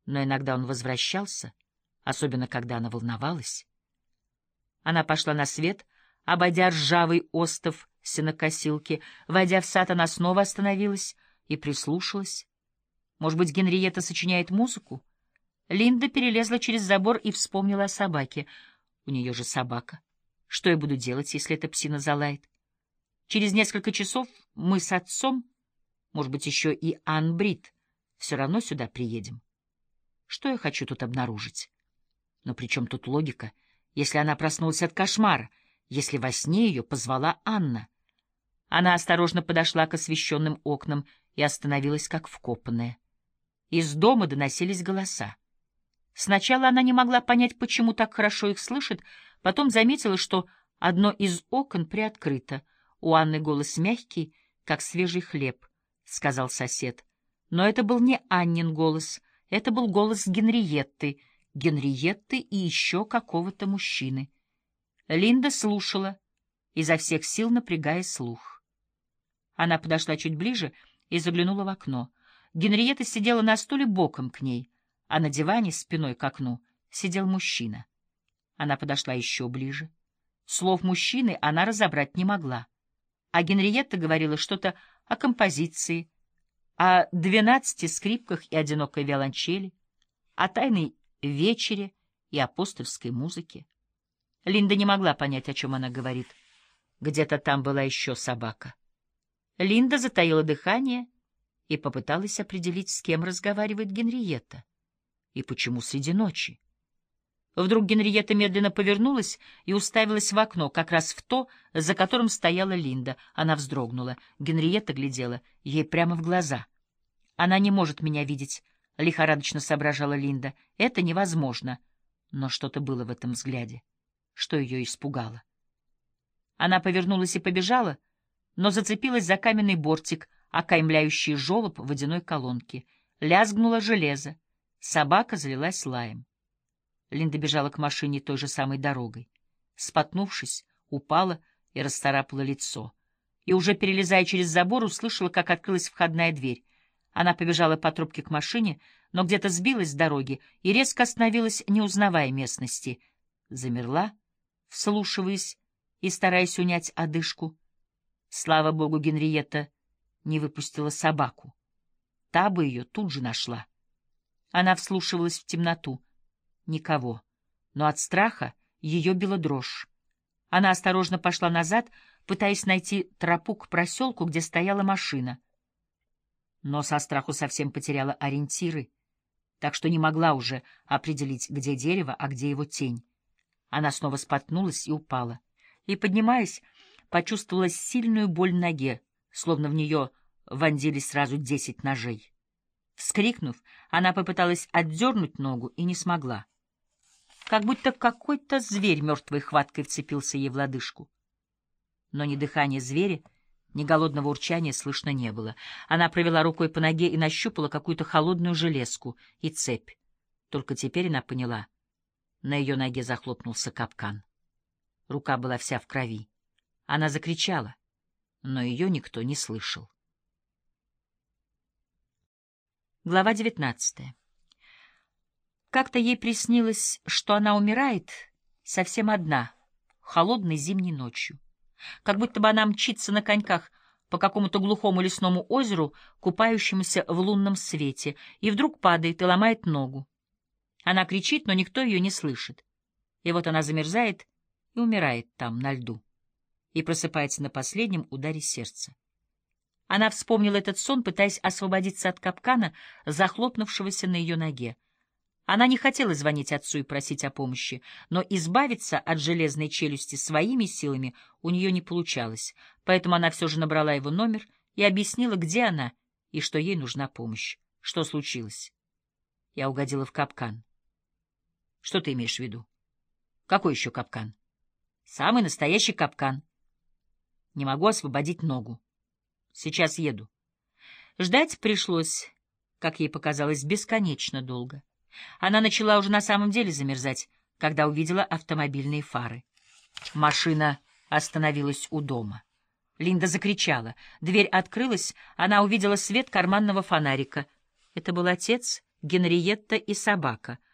но иногда он возвращался, особенно когда она волновалась. Она пошла на свет, обойдя ржавый остов сенокосилки. Войдя в сад, она снова остановилась и прислушалась. Может быть, Генриетта сочиняет музыку? Линда перелезла через забор и вспомнила о собаке. У нее же собака. Что я буду делать, если эта псина залает? Через несколько часов мы с отцом, может быть, еще и Анн Брит, все равно сюда приедем. Что я хочу тут обнаружить? Но при чем тут логика, если она проснулась от кошмара, если во сне ее позвала Анна? Она осторожно подошла к освещенным окнам и остановилась как вкопанная. Из дома доносились голоса. Сначала она не могла понять, почему так хорошо их слышит, потом заметила, что одно из окон приоткрыто. У Анны голос мягкий, как свежий хлеб, — сказал сосед. Но это был не Аннин голос, это был голос Генриетты и еще какого-то мужчины. Линда слушала, изо всех сил напрягая слух. Она подошла чуть ближе и заглянула в окно. Генриетта сидела на стуле боком к ней, а на диване спиной к окну сидел мужчина. Она подошла еще ближе. Слов мужчины она разобрать не могла, а Генриетта говорила что-то о композиции, о 12 скрипках и одинокой виолончели, о тайной вечере и апостольской музыке. Линда не могла понять, о чем она говорит. Где-то там была еще собака. Линда затаила дыхание и попыталась определить, с кем разговаривает Генриетта и почему среди ночи. Вдруг Генриетта медленно повернулась и уставилась в окно, как раз в то, за которым стояла Линда. Она вздрогнула. Генриетта глядела ей прямо в глаза. «Она не может меня видеть», — лихорадочно соображала Линда. «Это невозможно». Но что-то было в этом взгляде, что ее испугало. Она повернулась и побежала, но зацепилась за каменный бортик, окаймляющий желоб водяной колонки. Лязгнуло железо. Собака залилась лаем. Линда бежала к машине той же самой дорогой. Споткнувшись, упала и расцарапала лицо. И уже перелезая через забор, услышала, как открылась входная дверь. Она побежала по тропке к машине, но где-то сбилась с дороги и резко остановилась, не узнавая местности. Замерла, вслушиваясь и стараясь унять одышку. Слава богу, Генриетта не выпустила собаку. Та бы ее тут же нашла. Она вслушивалась в темноту. Никого. Но от страха ее била дрожь. Она осторожно пошла назад, пытаясь найти тропу к проселку, где стояла машина. Но со страху совсем потеряла ориентиры, так что не могла уже определить, где дерево, а где его тень. Она снова споткнулась и упала. И, поднимаясь, почувствовала сильную боль в ноге, словно в нее вонзились сразу 10 ножей. Вскрикнув, она попыталась отдернуть ногу и не смогла. Как будто какой-то зверь мертвой хваткой вцепился ей в лодыжку. Но ни дыхания зверя, ни голодного урчания слышно не было. Она провела рукой по ноге и нащупала какую-то холодную железку и цепь. Только теперь она поняла. На ее ноге захлопнулся капкан. Рука была вся в крови. Она закричала, но ее никто не слышал. Глава 19. Как-то ей приснилось, что она умирает совсем одна, холодной зимней ночью. Как будто бы она мчится на коньках по какому-то глухому лесному озеру, купающемуся в лунном свете, и вдруг падает и ломает ногу. Она кричит, но никто ее не слышит. И вот она замерзает и умирает там, на льду, и просыпается на последнем ударе сердца. Она вспомнила этот сон, пытаясь освободиться от капкана, захлопнувшегося на ее ноге. Она не хотела звонить отцу и просить о помощи, но избавиться от железной челюсти своими силами у нее не получалось, поэтому она все же набрала его номер и объяснила, где она и что ей нужна помощь. Что случилось? Я угодила в капкан. Что ты имеешь в виду? Какой еще капкан? Самый настоящий капкан. Не могу освободить ногу. Сейчас еду. Ждать пришлось, как ей показалось, бесконечно долго. Она начала уже на самом деле замерзать, когда увидела автомобильные фары. Машина остановилась у дома. Линда закричала. Дверь открылась, она увидела свет карманного фонарика. Это был отец Генриетта и собака.